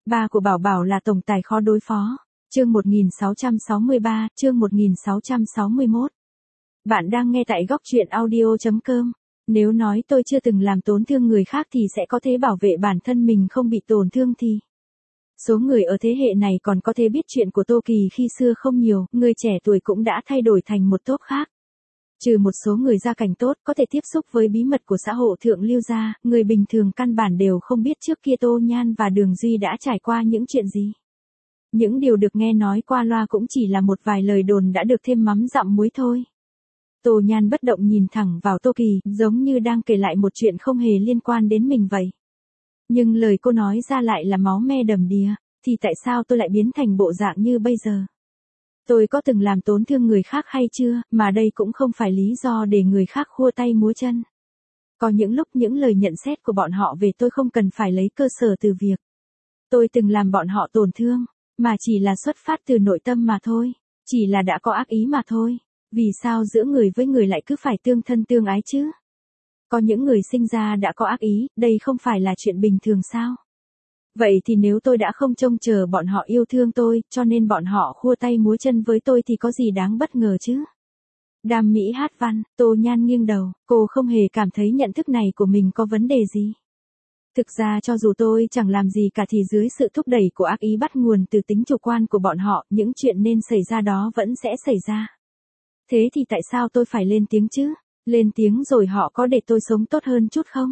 Ba của Bảo Bảo là tổng tài khó đối phó. Chương 1663, chương 1661. Bạn đang nghe tại góc truyện audio.com. Nếu nói tôi chưa từng làm tổn thương người khác thì sẽ có thể bảo vệ bản thân mình không bị tổn thương thì. Số người ở thế hệ này còn có thể biết chuyện của Tô Kỳ khi xưa không nhiều, người trẻ tuổi cũng đã thay đổi thành một tốp khác. Trừ một số người gia cảnh tốt có thể tiếp xúc với bí mật của xã hội thượng lưu gia, người bình thường căn bản đều không biết trước kia Tô Nhan và Đường Duy đã trải qua những chuyện gì. Những điều được nghe nói qua loa cũng chỉ là một vài lời đồn đã được thêm mắm dặm muối thôi. Tô Nhan bất động nhìn thẳng vào Tô Kỳ, giống như đang kể lại một chuyện không hề liên quan đến mình vậy. Nhưng lời cô nói ra lại là máu me đầm đìa, thì tại sao tôi lại biến thành bộ dạng như bây giờ? Tôi có từng làm tổn thương người khác hay chưa, mà đây cũng không phải lý do để người khác khua tay múa chân. Có những lúc những lời nhận xét của bọn họ về tôi không cần phải lấy cơ sở từ việc tôi từng làm bọn họ tổn thương, mà chỉ là xuất phát từ nội tâm mà thôi, chỉ là đã có ác ý mà thôi. Vì sao giữa người với người lại cứ phải tương thân tương ái chứ? Có những người sinh ra đã có ác ý, đây không phải là chuyện bình thường sao? Vậy thì nếu tôi đã không trông chờ bọn họ yêu thương tôi, cho nên bọn họ khua tay múa chân với tôi thì có gì đáng bất ngờ chứ? Đam mỹ hát văn, Tô Nhan nghiêng đầu, cô không hề cảm thấy nhận thức này của mình có vấn đề gì. Thực ra cho dù tôi chẳng làm gì cả thì dưới sự thúc đẩy của ác ý bắt nguồn từ tính chủ quan của bọn họ, những chuyện nên xảy ra đó vẫn sẽ xảy ra. Thế thì tại sao tôi phải lên tiếng chứ? Lên tiếng rồi họ có để tôi sống tốt hơn chút không?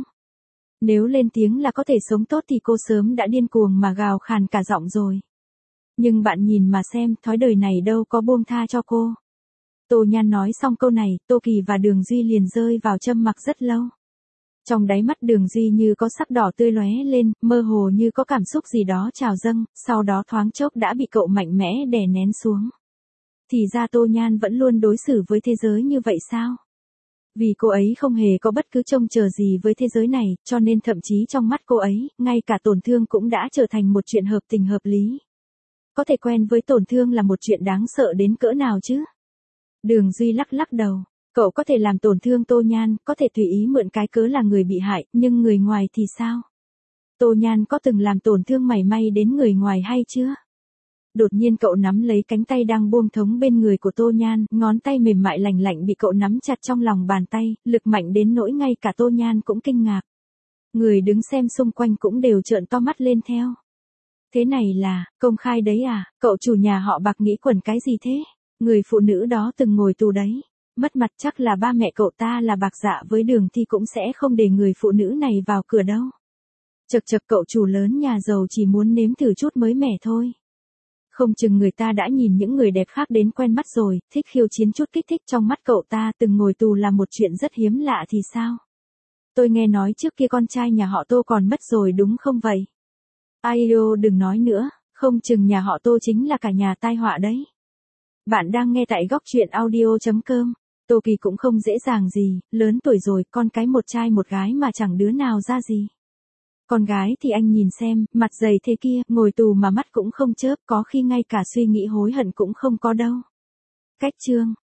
Nếu lên tiếng là có thể sống tốt thì cô sớm đã điên cuồng mà gào khàn cả giọng rồi. Nhưng bạn nhìn mà xem, thói đời này đâu có buông tha cho cô. Tô Nhan nói xong câu này, Tô Kỳ và Đường Duy liền rơi vào trầm mặc rất lâu. Trong đáy mắt Đường Duy như có sắc đỏ tươi lóe lên, mơ hồ như có cảm xúc gì đó trào dâng, sau đó thoáng chốc đã bị cậu mạnh mẽ đè nén xuống. Thì ra Tô Nhan vẫn luôn đối xử với thế giới như vậy sao? Vì cô ấy không hề có bất cứ trông chờ gì với thế giới này, cho nên thậm chí trong mắt cô ấy, ngay cả tổn thương cũng đã trở thành một chuyện hợp tình hợp lý. Có thể quen với tổn thương là một chuyện đáng sợ đến cỡ nào chứ? Đường Duy lắc lắc đầu. Cậu có thể làm tổn thương Tô Nhan, có thể tùy ý mượn cái cớ là người bị hại, nhưng người ngoài thì sao? Tô Nhan có từng làm tổn thương mảy may đến người ngoài hay chưa? Đột nhiên cậu nắm lấy cánh tay đang buông thõng bên người của Tô Nhan, ngón tay mềm mại lành lạnh bị cậu nắm chặt trong lòng bàn tay, lực mạnh đến nỗi ngay cả Tô Nhan cũng kinh ngạc. Người đứng xem xung quanh cũng đều trợn to mắt lên theo. Thế này là, công khai đấy à, cậu chủ nhà họ Bạc nghĩ quẩn cái gì thế? Người phụ nữ đó từng ngồi tù đấy. Mất mặt chắc là ba mẹ cậu ta là Bạc Dạ với Đường Thi cũng sẽ không để người phụ nữ này vào cửa đâu. Chật chật, cậu chủ lớn nhà giàu chỉ muốn nếm thử chút mới mẻ thôi. Không chừng người ta đã nhìn những người đẹp khác đến quen mắt rồi, thích khiêu chiến chút kích thích trong mắt cậu ta từng ngồi tù là một chuyện rất hiếm lạ thì sao? Tôi nghe nói trước kia con trai nhà họ Tô còn mất rồi đúng không vậy? Aio đừng nói nữa, không chừng nhà họ Tô chính là cả nhà tai họa đấy. Bạn đang nghe tại góc truyện audio.com. Tô Kỳ cũng không dễ dàng gì, lớn tuổi rồi, con cái một trai một gái mà chẳng đứa nào ra gì. Con gái thì anh nhìn xem, mặt dày thế kia, ngồi tù mà mắt cũng không chớp, có khi ngay cả suy nghĩ hối hận cũng không có đâu. Cách chương